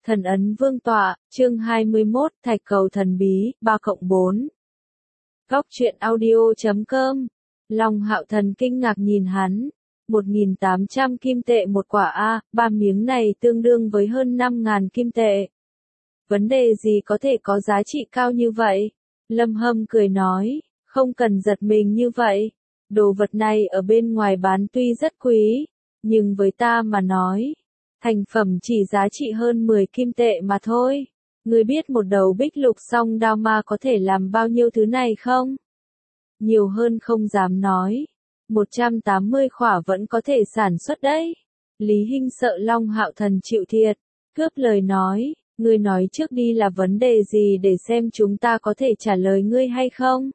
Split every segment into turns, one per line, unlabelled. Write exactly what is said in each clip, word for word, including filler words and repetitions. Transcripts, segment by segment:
Thần ấn vương tọa, chương hai mươi mốt, thạch cầu thần bí, ba cộng bốn. Góc truyện audio chấm com. Long Hạo Thần kinh ngạc nhìn hắn. một nghìn tám trăm kim tệ một quả A, ba miếng này tương đương với hơn năm nghìn kim tệ. Vấn đề gì có thể có giá trị cao như vậy? Lâm Hâm cười nói, không cần giật mình như vậy. Đồ vật này ở bên ngoài bán tuy rất quý, nhưng với ta mà nói, thành phẩm chỉ giá trị hơn mười kim tệ mà thôi. Ngươi biết một đầu bích lục song đao ma có thể làm bao nhiêu thứ này không? Nhiều hơn không dám nói. một trăm tám mươi khỏa vẫn có thể sản xuất đấy. Lý Hinh sợ Long Hạo Thần chịu thiệt, cướp lời nói, ngươi nói trước đi là vấn đề gì để xem chúng ta có thể trả lời ngươi hay không?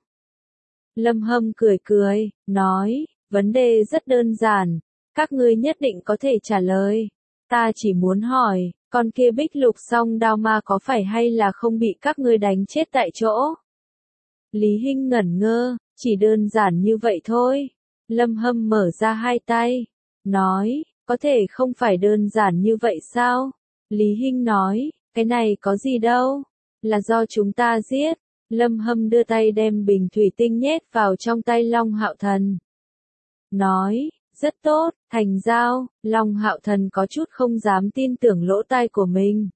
Lâm Hâm cười cười, nói, vấn đề rất đơn giản, các ngươi nhất định có thể trả lời. Ta chỉ muốn hỏi, con kia bích lục song đao ma có phải hay là không bị các ngươi đánh chết tại chỗ? Lý Hinh ngẩn ngơ, chỉ đơn giản như vậy thôi. Lâm Hâm mở ra hai tay, nói, có thể không phải đơn giản như vậy sao? Lý Hinh nói, cái này có gì đâu, là do chúng ta giết. Lâm Hâm đưa tay đem bình thủy tinh nhét vào trong tay Long Hạo Thần. Nói, rất tốt, thành giao. Long Hạo Thần có chút không dám tin tưởng lỗ tai của mình.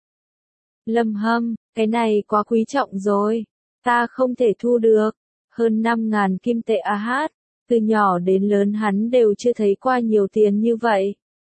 Lâm Hâm, cái này quá quý trọng rồi, ta không thể thu được. Hơn năm nghìn kim tệ a hát, từ nhỏ đến lớn hắn đều chưa thấy qua nhiều tiền như vậy.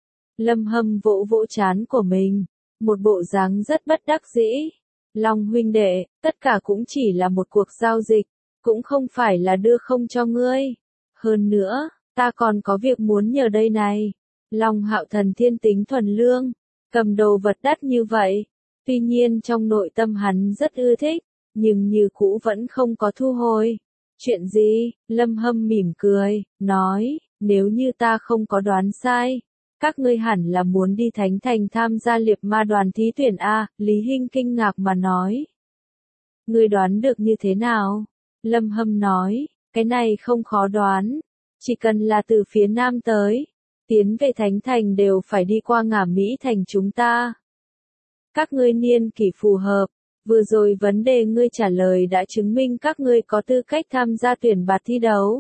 Lâm Hâm vỗ vỗ trán của mình, một bộ dáng rất bất đắc dĩ. Long huynh đệ, tất cả cũng chỉ là một cuộc giao dịch, cũng không phải là đưa không cho ngươi. Hơn nữa, ta còn có việc muốn nhờ đây này. Long Hạo Thần thiên tính thuần lương, cầm đồ vật đắt như vậy. Tuy nhiên trong nội tâm hắn rất ưa thích, nhưng như cũ vẫn không có thu hồi. Chuyện gì? Lâm Hâm mỉm cười, nói, nếu như ta không có đoán sai, các ngươi hẳn là muốn đi Thánh Thành tham gia liệp ma đoàn thí tuyển A. Lý Hinh kinh ngạc mà nói. Ngươi đoán được như thế nào? Lâm Hâm nói, cái này không khó đoán. Chỉ cần là từ phía nam tới, tiến về Thánh Thành đều phải đi qua Ngả Mỹ Thành chúng ta. Các ngươi niên kỷ phù hợp, vừa rồi vấn đề ngươi trả lời đã chứng minh các ngươi có tư cách tham gia tuyển bạt thi đấu.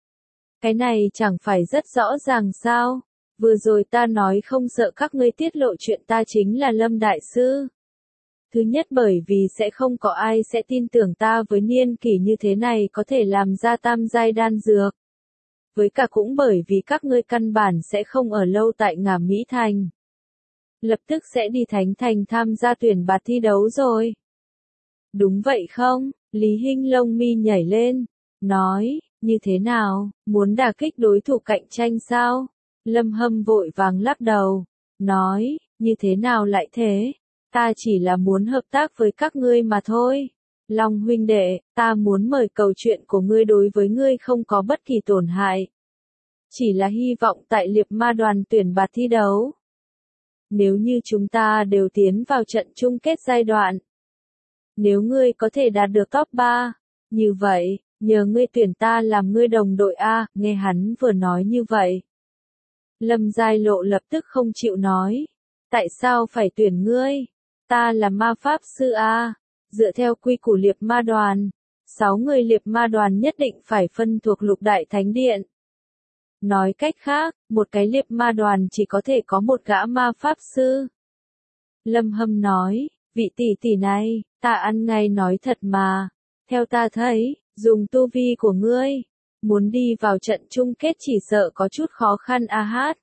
Cái này chẳng phải rất rõ ràng sao? Vừa rồi ta nói không sợ các ngươi tiết lộ chuyện ta chính là Lâm Đại Sư. Thứ nhất bởi vì sẽ không có ai sẽ tin tưởng ta với niên kỷ như thế này có thể làm ra tam giai đan dược. Với cả cũng bởi vì các ngươi căn bản sẽ không ở lâu tại Ngả Mỹ Thành. Lập tức sẽ đi Thánh Thành tham gia tuyển bạt thi đấu rồi. Đúng vậy không? Lý Hinh lông mi nhảy lên, nói, như thế nào, muốn đả kích đối thủ cạnh tranh sao? Lâm Hâm vội vàng lắc đầu, nói, như thế nào lại thế? Ta chỉ là muốn hợp tác với các ngươi mà thôi. Long huynh đệ, ta muốn mời cầu chuyện của ngươi đối với ngươi không có bất kỳ tổn hại. Chỉ là hy vọng tại liệp ma đoàn tuyển bạt thi đấu. Nếu như chúng ta đều tiến vào trận chung kết giai đoạn. Nếu ngươi có thể đạt được top ba, như vậy, nhờ ngươi tuyển ta làm ngươi đồng đội A. Nghe hắn vừa nói như vậy. Lâm Giai Lộ lập tức không chịu nói. Tại sao phải tuyển ngươi? Ta là ma pháp sư A. Dựa theo quy củ liệp ma đoàn, sáu người liệp ma đoàn nhất định phải phân thuộc lục đại thánh điện. Nói cách khác, một cái liệp ma đoàn chỉ có thể có một gã ma pháp sư. Lâm Hâm nói, vị tỷ tỷ này, ta ăn ngay nói thật mà. Theo ta thấy, dùng tu vi của ngươi, muốn đi vào trận chung kết chỉ sợ có chút khó khăn a hát.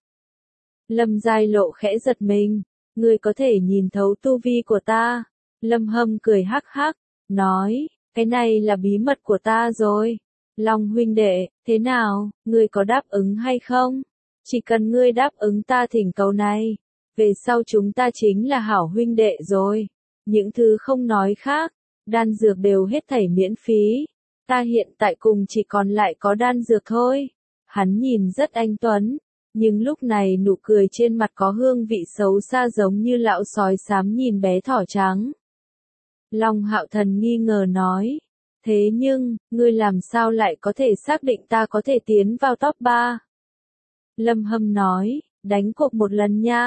Lâm Giai Lộ khẽ giật mình, ngươi có thể nhìn thấu tu vi của ta. Lâm Hâm cười hắc hắc, nói, cái này là bí mật của ta rồi. Long huynh đệ, thế nào, ngươi có đáp ứng hay không? Chỉ cần ngươi đáp ứng ta thỉnh cầu này, về sau chúng ta chính là hảo huynh đệ rồi. Những thứ không nói khác, đan dược đều hết thảy miễn phí. Ta hiện tại cùng chỉ còn lại có đan dược thôi. Hắn nhìn rất anh tuấn, nhưng lúc này nụ cười trên mặt có hương vị xấu xa giống như lão sói xám nhìn bé thỏ trắng. Long Hạo Thần nghi ngờ nói, thế nhưng, ngươi làm sao lại có thể xác định ta có thể tiến vào top ba? Lâm Hâm nói, đánh cuộc một lần nha.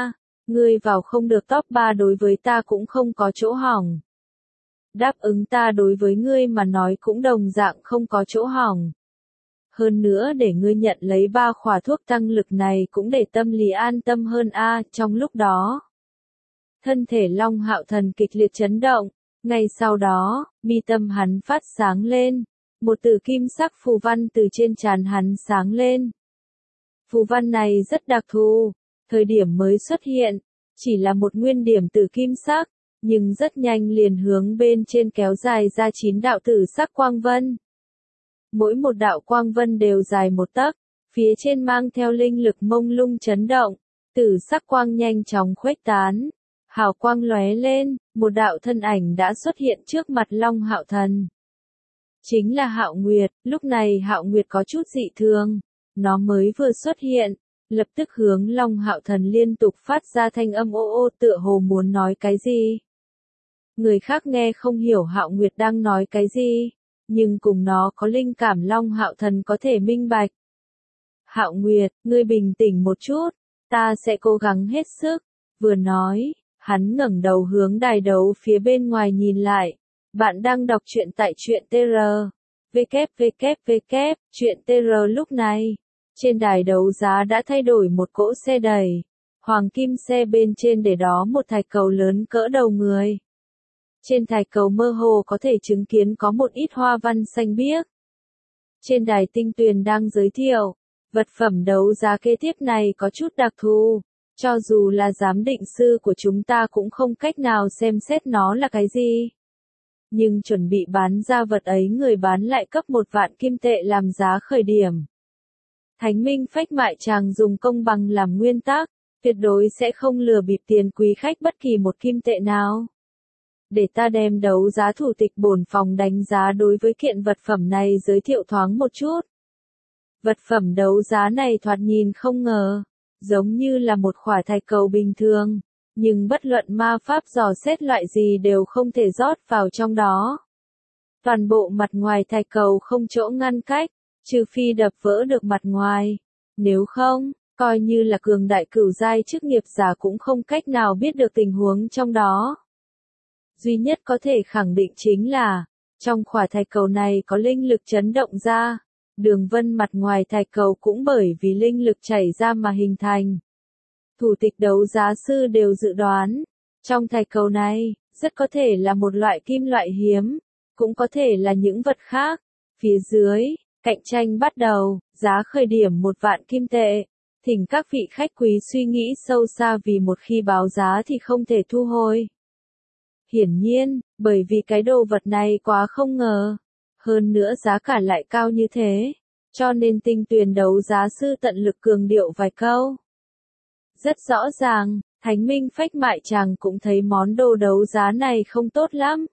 ngươi vào không được top ba đối với ta cũng không có chỗ hỏng. Đáp ứng ta đối với ngươi mà nói cũng đồng dạng không có chỗ hỏng. Hơn nữa để ngươi nhận lấy ba khỏa thuốc tăng lực này cũng để tâm lý an tâm hơn a. Trong lúc đó, thân thể Long Hạo Thần kịch liệt chấn động, ngay sau đó, mi tâm hắn phát sáng lên, một tử kim sắc phù văn từ trên trán hắn sáng lên. Phù văn này rất đặc thù, thời điểm mới xuất hiện, chỉ là một nguyên điểm tử kim sắc, nhưng rất nhanh liền hướng bên trên kéo dài ra chín đạo tử sắc quang vân. Mỗi một đạo quang vân đều dài một tấc, phía trên mang theo linh lực mông lung chấn động, tử sắc quang nhanh chóng khuếch tán, hào quang lóe lên, một đạo thân ảnh đã xuất hiện trước mặt Long Hạo Thần. Chính là Hạo Nguyệt. Lúc này Hạo Nguyệt có chút dị thường, nó mới vừa xuất hiện, lập tức hướng Long Hạo Thần liên tục phát ra thanh âm ô ô tựa hồ muốn nói cái gì. Người khác nghe không hiểu Hạo Nguyệt đang nói cái gì, nhưng cùng nó có linh cảm Long Hạo Thần có thể minh bạch. Hạo Nguyệt, ngươi bình tĩnh một chút, ta sẽ cố gắng hết sức. Vừa nói, hắn ngẩng đầu hướng đài đấu phía bên ngoài nhìn lại. Bạn đang đọc truyện tại truyện tê rờ. www. Truyện tê rờ lúc này, trên đài đấu giá đã thay đổi một cỗ xe đẩy. Hoàng kim xe bên trên để đó một thạch cầu lớn cỡ đầu người. Trên thạch cầu mơ hồ có thể chứng kiến có một ít hoa văn xanh biếc. Trên đài tinh tuyền đang giới thiệu, vật phẩm đấu giá kế tiếp này có chút đặc thù. Cho dù là giám định sư của chúng ta cũng không cách nào xem xét nó là cái gì. Nhưng chuẩn bị bán ra vật ấy người bán lại cấp một vạn kim tệ làm giá khởi điểm. Thánh Minh Phách Mại Tràng dùng công bằng làm nguyên tắc, tuyệt đối sẽ không lừa bịp tiền quý khách bất kỳ một kim tệ nào. Để ta đem đấu giá thủ tịch bổn phòng đánh giá đối với kiện vật phẩm này giới thiệu thoáng một chút. Vật phẩm đấu giá này thoạt nhìn không ngờ, giống như là một khỏa thạch cầu bình thường, nhưng bất luận ma pháp dò xét loại gì đều không thể rót vào trong đó. Toàn bộ mặt ngoài thạch cầu không chỗ ngăn cách, trừ phi đập vỡ được mặt ngoài. Nếu không, coi như là cường đại cửu giai chức nghiệp giả cũng không cách nào biết được tình huống trong đó. Duy nhất có thể khẳng định chính là, trong khỏa thạch cầu này có linh lực chấn động ra, đường vân mặt ngoài thạch cầu cũng bởi vì linh lực chảy ra mà hình thành. Thủ tịch đấu giá sư đều dự đoán, trong thạch cầu này, rất có thể là một loại kim loại hiếm, cũng có thể là những vật khác. Phía dưới, cạnh tranh bắt đầu, giá khởi điểm một vạn kim tệ. Thỉnh các vị khách quý suy nghĩ sâu xa vì một khi báo giá thì không thể thu hồi. Hiển nhiên, bởi vì cái đồ vật này quá không ngờ. Hơn nữa giá cả lại cao như thế. Cho nên tinh tuyền đấu giá sư tận lực cường điệu vài câu. Rất rõ ràng, Thánh Minh Phách Mại Tràng cũng thấy món đồ đấu giá này không tốt lắm.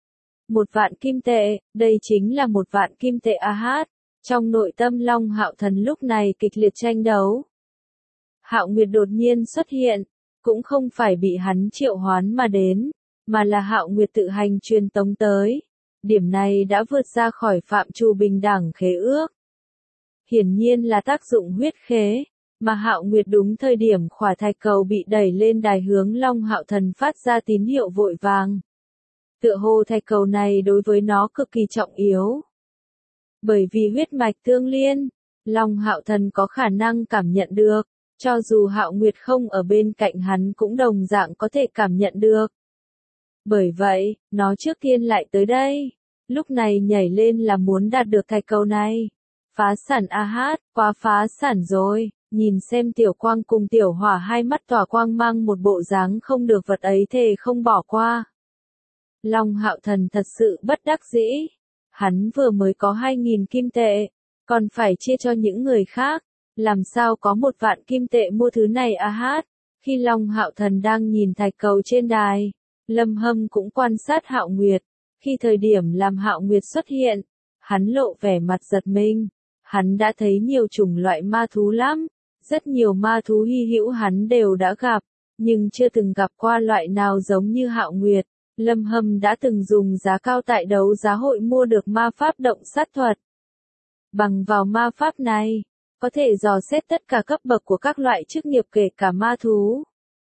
Một vạn kim tệ, đây chính là một vạn kim tệ a hát. Trong nội tâm Long Hạo Thần lúc này kịch liệt tranh đấu. Hạo Nguyệt đột nhiên xuất hiện, cũng không phải bị hắn triệu hoán mà đến, mà là Hạo Nguyệt tự hành truyền tống tới. Điểm này đã vượt ra khỏi phạm trù bình đẳng khế ước. Hiển nhiên là tác dụng huyết khế, mà Hạo Nguyệt đúng thời điểm khỏa thạch cầu bị đẩy lên đài hướng Long Hạo Thần phát ra tín hiệu vội vàng. Tựa hồ thạch cầu này đối với nó cực kỳ trọng yếu. Bởi vì huyết mạch tương liên, Long Hạo Thần có khả năng cảm nhận được, cho dù Hạo Nguyệt không ở bên cạnh hắn cũng đồng dạng có thể cảm nhận được. Bởi vậy, nó trước tiên lại tới đây, lúc này nhảy lên là muốn đạt được thạch cầu này. Phá sản a hát, quá phá sản rồi, nhìn xem Tiểu Quang cùng Tiểu Hỏa hai mắt tỏa quang mang một bộ dáng không được vật ấy thề không bỏ qua. Long Hạo Thần thật sự bất đắc dĩ, hắn vừa mới có hai nghìn kim tệ, còn phải chia cho những người khác, làm sao có một vạn kim tệ mua thứ này a hát. Khi Long Hạo Thần đang nhìn thạch cầu trên đài, Lâm Hâm cũng quan sát Hạo Nguyệt, khi thời điểm làm Hạo Nguyệt xuất hiện, hắn lộ vẻ mặt giật mình. Hắn đã thấy nhiều chủng loại ma thú lắm, rất nhiều ma thú hy hữu hắn đều đã gặp, nhưng chưa từng gặp qua loại nào giống như Hạo Nguyệt. Lâm Hâm đã từng dùng giá cao tại đấu giá hội mua được ma pháp động sát thuật. Bằng vào ma pháp này, có thể dò xét tất cả cấp bậc của các loại chức nghiệp kể cả ma thú.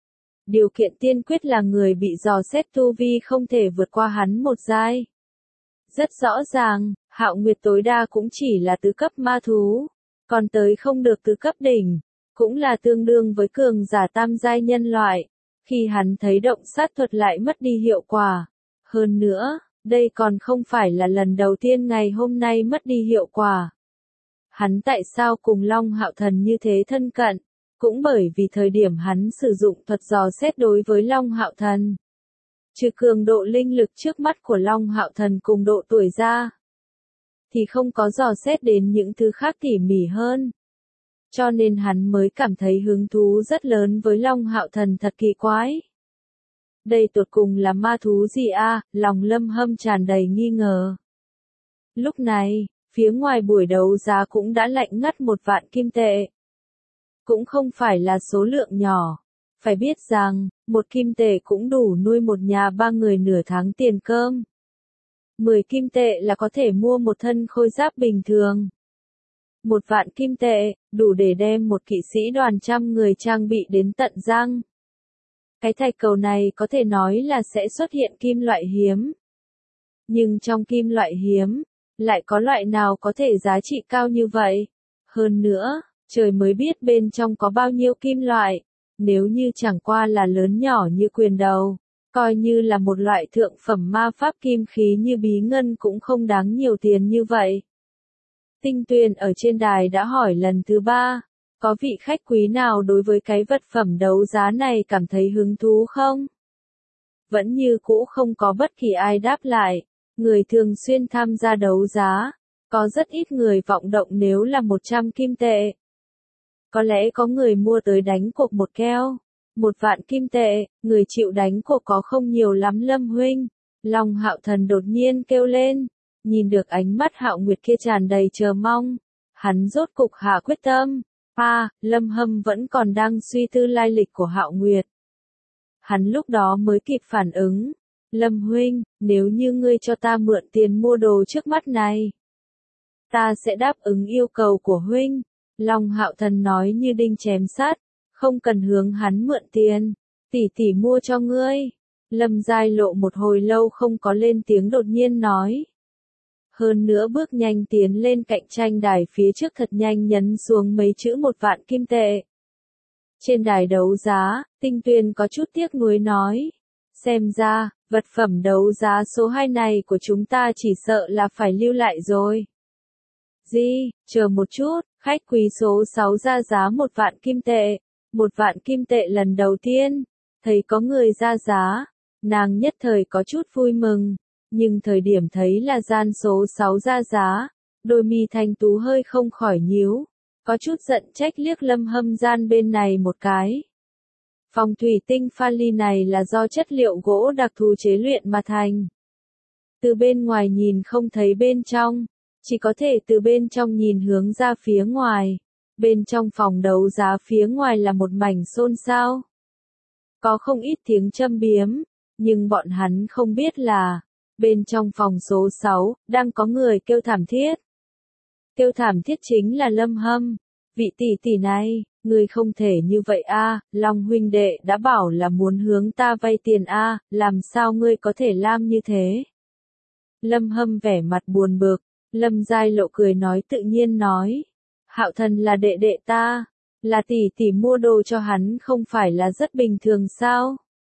điều kiện tiên quyết là người bị dò xét tu vi không thể vượt qua hắn một giai. Rất rõ ràng, Hạo Nguyệt tối đa cũng chỉ là tứ cấp ma thú, còn tới không được tứ cấp đỉnh, cũng là tương đương với cường giả tam giai nhân loại. Khi hắn thấy động sát thuật lại mất đi hiệu quả. Hơn nữa, đây còn không phải là lần đầu tiên ngày hôm nay mất đi hiệu quả. Hắn tại sao cùng Long Hạo Thần như thế thân cận? Cũng bởi vì thời điểm hắn sử dụng thuật dò xét đối với Long Hạo Thần. Trừ cường độ linh lực trước mắt của Long Hạo Thần cùng độ tuổi ra, thì không có dò xét đến những thứ khác tỉ mỉ hơn. Cho nên hắn mới cảm thấy hứng thú rất lớn với Long Hạo Thần thật kỳ quái. Đây tột cùng là ma thú gì a? À? Lòng Lâm Hâm tràn đầy nghi ngờ. Lúc này, phía ngoài buổi đấu giá cũng đã lạnh ngắt một vạn kim tệ. Cũng không phải là số lượng nhỏ. Phải biết rằng, một kim tệ cũng đủ nuôi một nhà ba người nửa tháng tiền cơm. Mười kim tệ là có thể mua một thân khôi giáp bình thường. Một vạn kim tệ, đủ để đem một kỵ sĩ đoàn trăm người trang bị đến tận răng. Cái thạch cầu này có thể nói là sẽ xuất hiện kim loại hiếm. Nhưng trong kim loại hiếm, lại có loại nào có thể giá trị cao như vậy? Hơn nữa, trời mới biết bên trong có bao nhiêu kim loại. Nếu như chẳng qua là lớn nhỏ như quyền đầu, coi như là một loại thượng phẩm ma pháp kim khí như bí ngân cũng không đáng nhiều tiền như vậy. Tinh Tuyền ở trên đài đã hỏi lần thứ ba, có vị khách quý nào đối với cái vật phẩm đấu giá này cảm thấy hứng thú không? Vẫn như cũ không có bất kỳ ai đáp lại, người thường xuyên tham gia đấu giá, có rất ít người vọng động nếu là một trăm kim tệ. Có lẽ có người mua tới đánh cuộc một keo, một vạn kim tệ, người chịu đánh cuộc có không nhiều lắm Lâm huynh. Long Hạo Thần đột nhiên kêu lên, nhìn được ánh mắt Hạo Nguyệt kia tràn đầy chờ mong, hắn rốt cục hạ quyết tâm. A, à, Lâm Hâm vẫn còn đang suy tư lai lịch của Hạo Nguyệt. Hắn lúc đó mới kịp phản ứng, Lâm huynh, nếu như ngươi cho ta mượn tiền mua đồ trước mắt này, ta sẽ đáp ứng yêu cầu của huynh. Long Hạo Thần nói như đinh chém sắt, không cần hướng hắn mượn tiền, tỷ tỷ mua cho ngươi. Lâm Giai Lộ một hồi lâu không có lên tiếng đột nhiên nói. Hơn nữa bước nhanh tiến lên cạnh tranh đài phía trước thật nhanh nhấn xuống mấy chữ một vạn kim tệ. Trên đài đấu giá, Tinh Tuyền có chút tiếc nuối nói. Xem ra, vật phẩm đấu giá số hai này của chúng ta chỉ sợ là phải lưu lại rồi. Gì, chờ một chút, khách quý số sáu ra giá một vạn kim tệ. Một vạn kim tệ lần đầu tiên, thấy có người ra giá, nàng nhất thời có chút vui mừng, nhưng thời điểm thấy là gian số sáu ra giá, đôi mi thanh tú hơi không khỏi nhíu, có chút giận trách liếc Lâm Hâm gian bên này một cái. Phòng thủy tinh pha ly này là do chất liệu gỗ đặc thù chế luyện mà thành. Từ bên ngoài nhìn không thấy bên trong, chỉ có thể từ bên trong nhìn hướng ra phía ngoài. Bên trong phòng đấu giá phía ngoài là một mảnh xôn xao. Có không ít tiếng châm biếm, nhưng bọn hắn không biết là, bên trong phòng số sáu, đang có người kêu thảm thiết. Kêu thảm thiết chính là Lâm Hâm. Vị tỷ tỷ này, người không thể như vậy a, Long huynh đệ đã bảo là muốn hướng ta vay tiền a, làm sao ngươi có thể làm như thế? Lâm Hâm vẻ mặt buồn bực, Lâm Giai Lộ cười nói tự nhiên nói. Hạo Thần là đệ đệ ta, là tỷ tỷ mua đồ cho hắn không phải là rất bình thường sao?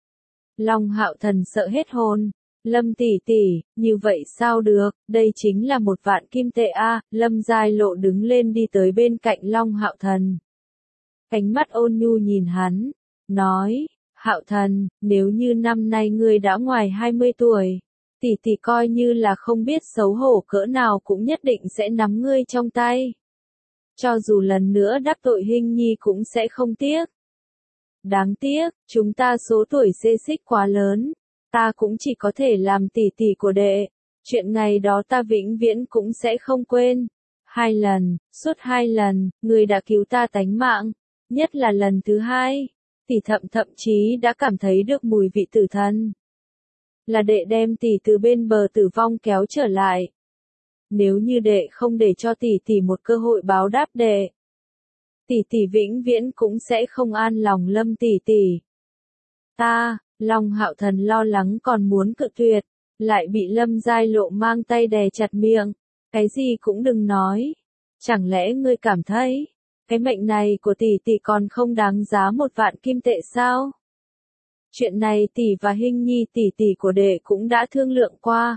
Long Hạo Thần sợ hết hồn, Lâm tỷ tỷ, như vậy sao được, đây chính là một vạn kim tệ a. Lâm Giai Lộ đứng lên đi tới bên cạnh Long Hạo Thần. Ánh mắt ôn nhu nhìn hắn, nói, Hạo Thần, nếu như năm nay ngươi đã ngoài hai mươi tuổi, tỷ tỷ coi như là không biết xấu hổ cỡ nào cũng nhất định sẽ nắm ngươi trong tay. Cho dù lần nữa đắc tội Hinh Nhi cũng sẽ không tiếc. Đáng tiếc, chúng ta số tuổi xê xích quá lớn, ta cũng chỉ có thể làm tỷ tỷ của đệ. Chuyện ngày đó ta vĩnh viễn cũng sẽ không quên. Hai lần, suốt hai lần, người đã cứu ta tánh mạng. Nhất là lần thứ hai, tỷ thậm thậm chí đã cảm thấy được mùi vị tử thần. Là đệ đem tỷ từ bên bờ tử vong kéo trở lại. Nếu như đệ không để cho tỷ tỷ một cơ hội báo đáp đệ, tỷ tỷ vĩnh viễn cũng sẽ không an lòng Lâm tỷ tỷ. Ta, Long Hạo Thần lo lắng còn muốn cự tuyệt, lại bị Lâm Giai Lộ mang tay đè chặt miệng. Cái gì cũng đừng nói. Chẳng lẽ ngươi cảm thấy, cái mệnh này của tỷ tỷ còn không đáng giá một vạn kim tệ sao? Chuyện này tỷ và Hinh Nhi tỷ tỷ của đệ cũng đã thương lượng qua.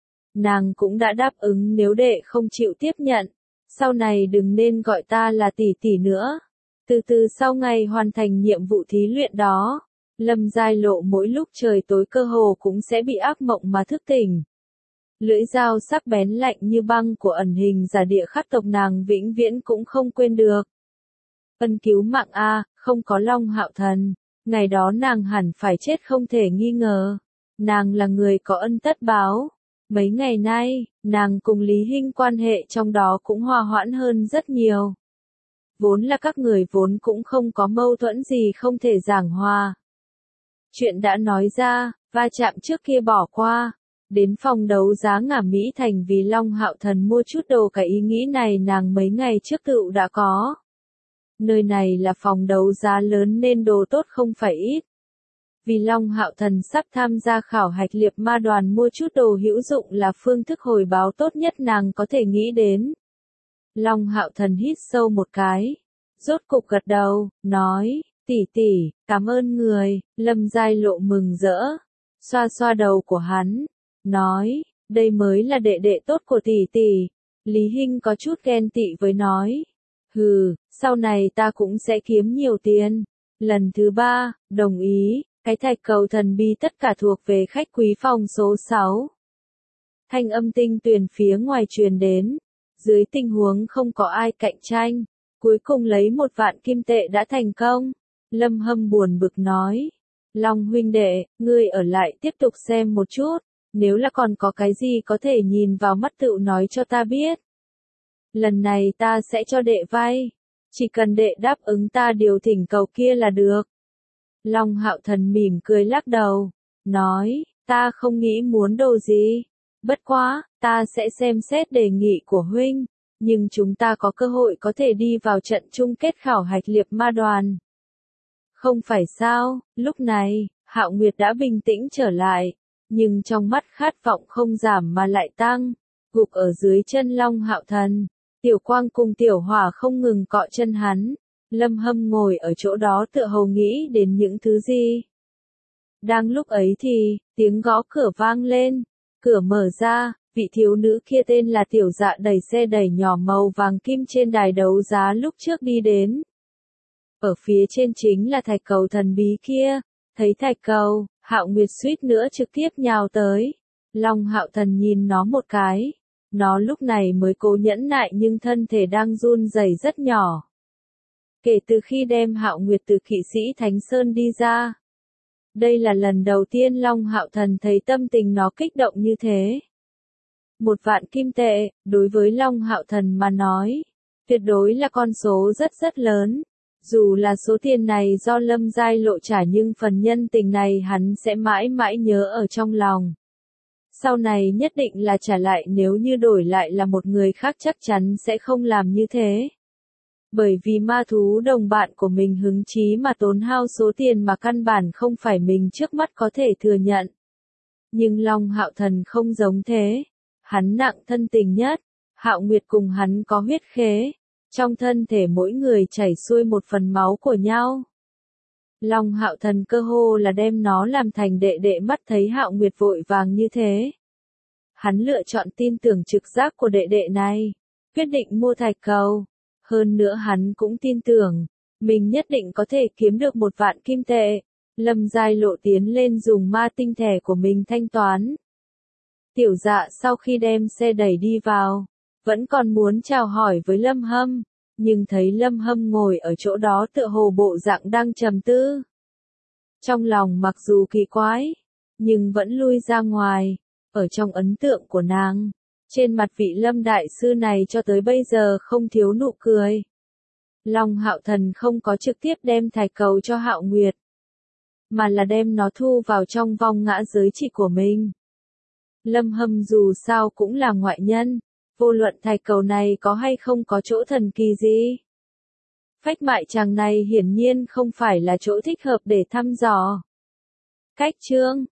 Nàng cũng đã đáp ứng nếu đệ không chịu tiếp nhận, sau này đừng nên gọi ta là tỷ tỷ nữa. Từ từ sau ngày hoàn thành nhiệm vụ thí luyện đó, Lâm Giai Lộ mỗi lúc trời tối cơ hồ cũng sẽ bị ác mộng mà thức tỉnh. Lưỡi dao sắc bén lạnh như băng của ẩn hình giả địa khắc tộc nàng vĩnh viễn cũng không quên được. Ân cứu mạng a, không có Long Hạo Thần, ngày đó nàng hẳn phải chết không thể nghi ngờ. Nàng là người có ân tất báo. Mấy ngày nay, nàng cùng Lý Hinh quan hệ trong đó cũng hòa hoãn hơn rất nhiều. Vốn là các người vốn cũng không có mâu thuẫn gì không thể giảng hòa. Chuyện đã nói ra, va chạm trước kia bỏ qua. Đến phòng đấu giá ngả Mỹ Thành vì Long Hạo Thần mua chút đồ, cái ý nghĩ này nàng mấy ngày trước tựu đã có. Nơi này là phòng đấu giá lớn nên đồ tốt không phải ít. Vì Long Hạo Thần sắp tham gia khảo hạch liệp ma đoàn, mua chút đồ hữu dụng là phương thức hồi báo tốt nhất nàng có thể nghĩ đến. Long Hạo Thần hít sâu một cái, rốt cục gật đầu, nói, tỷ tỷ, cảm ơn người. Lâm Giai Lộ mừng rỡ, xoa xoa đầu của hắn, nói, đây mới là đệ đệ tốt của tỷ tỷ. Lý Hinh có chút ghen tị với nói, hừ, sau này ta cũng sẽ kiếm nhiều tiền. Lần thứ ba, đồng ý, cái thạch cầu thần bí tất cả thuộc về khách quý phòng số sáu. Thanh âm tinh tuyền phía ngoài truyền đến, dưới tình huống không có ai cạnh tranh, cuối cùng lấy một vạn kim tệ đã thành công. Lâm Hâm buồn bực nói, Long huynh đệ, ngươi ở lại tiếp tục xem một chút, nếu là còn có cái gì có thể nhìn vào mắt tựu nói cho ta biết. Lần này ta sẽ cho đệ vay, chỉ cần đệ đáp ứng ta điều thỉnh cầu kia là được. Long Hạo Thần mỉm cười lắc đầu, nói, ta không nghĩ muốn đồ gì, bất quá, ta sẽ xem xét đề nghị của huynh, nhưng chúng ta có cơ hội có thể đi vào trận chung kết khảo hạch liệp ma đoàn. Không phải sao? Lúc này, Hạo Nguyệt đã bình tĩnh trở lại, nhưng trong mắt khát vọng không giảm mà lại tăng, gục ở dưới chân Long Hạo Thần. Tiểu Quang cùng Tiểu Hỏa không ngừng cọ chân hắn. Lâm Hâm ngồi ở chỗ đó tựa hồ nghĩ đến những thứ gì. Đang lúc ấy thì, tiếng gõ cửa vang lên, cửa mở ra, vị thiếu nữ kia tên là Tiểu Dạ đẩy xe đẩy nhỏ màu vàng kim trên đài đấu giá lúc trước đi đến. Ở phía trên chính là thạch cầu thần bí kia, thấy thạch cầu, Hạo Nguyệt suýt nữa trực tiếp nhào tới. Long Hạo Thần nhìn nó một cái, nó lúc này mới cố nhẫn nại nhưng thân thể đang run rẩy rất nhỏ. Kể từ khi đem Hạo Nguyệt từ kỵ sĩ Thánh Sơn đi ra, đây là lần đầu tiên Long Hạo Thần thấy tâm tình nó kích động như thế. Một vạn kim tệ, đối với Long Hạo Thần mà nói, tuyệt đối là con số rất rất lớn. Dù là số tiền này do Lâm Giai Lộ trả nhưng phần nhân tình này hắn sẽ mãi mãi nhớ ở trong lòng. Sau này nhất định là trả lại, nếu như đổi lại là một người khác chắc chắn sẽ không làm như thế. Bởi vì ma thú đồng bạn của mình hứng chí mà tốn hao số tiền mà căn bản không phải mình trước mắt có thể thừa nhận. Nhưng Long Hạo Thần không giống thế. Hắn nặng thân tình nhất. Hạo Nguyệt cùng hắn có huyết khế. Trong thân thể mỗi người chảy xuôi một phần máu của nhau. Long Hạo Thần cơ hồ là đem nó làm thành đệ đệ, mắt thấy Hạo Nguyệt vội vàng như thế. Hắn lựa chọn tin tưởng trực giác của đệ đệ này, quyết định mua thạch cầu. Hơn nữa hắn cũng tin tưởng, mình nhất định có thể kiếm được một vạn kim tệ. Lâm Giai Lộ tiến lên dùng ma tinh thẻ của mình thanh toán. Tiểu Dạ sau khi đem xe đẩy đi vào, vẫn còn muốn chào hỏi với Lâm Hâm, nhưng thấy Lâm Hâm ngồi ở chỗ đó tựa hồ bộ dạng đang trầm tư. Trong lòng mặc dù kỳ quái, nhưng vẫn lui ra ngoài. Ở trong ấn tượng của nàng, trên mặt vị Lâm đại sư này cho tới bây giờ không thiếu nụ cười. Long Hạo Thần không có trực tiếp đem thạch cầu cho Hạo Nguyệt, mà là đem nó thu vào trong vong ngã giới chỉ của mình. Lâm Hâm dù sao cũng là ngoại nhân, vô luận thạch cầu này có hay không có chỗ thần kỳ gì. Phách mại chàng này hiển nhiên không phải là chỗ thích hợp để thăm dò. Cách chương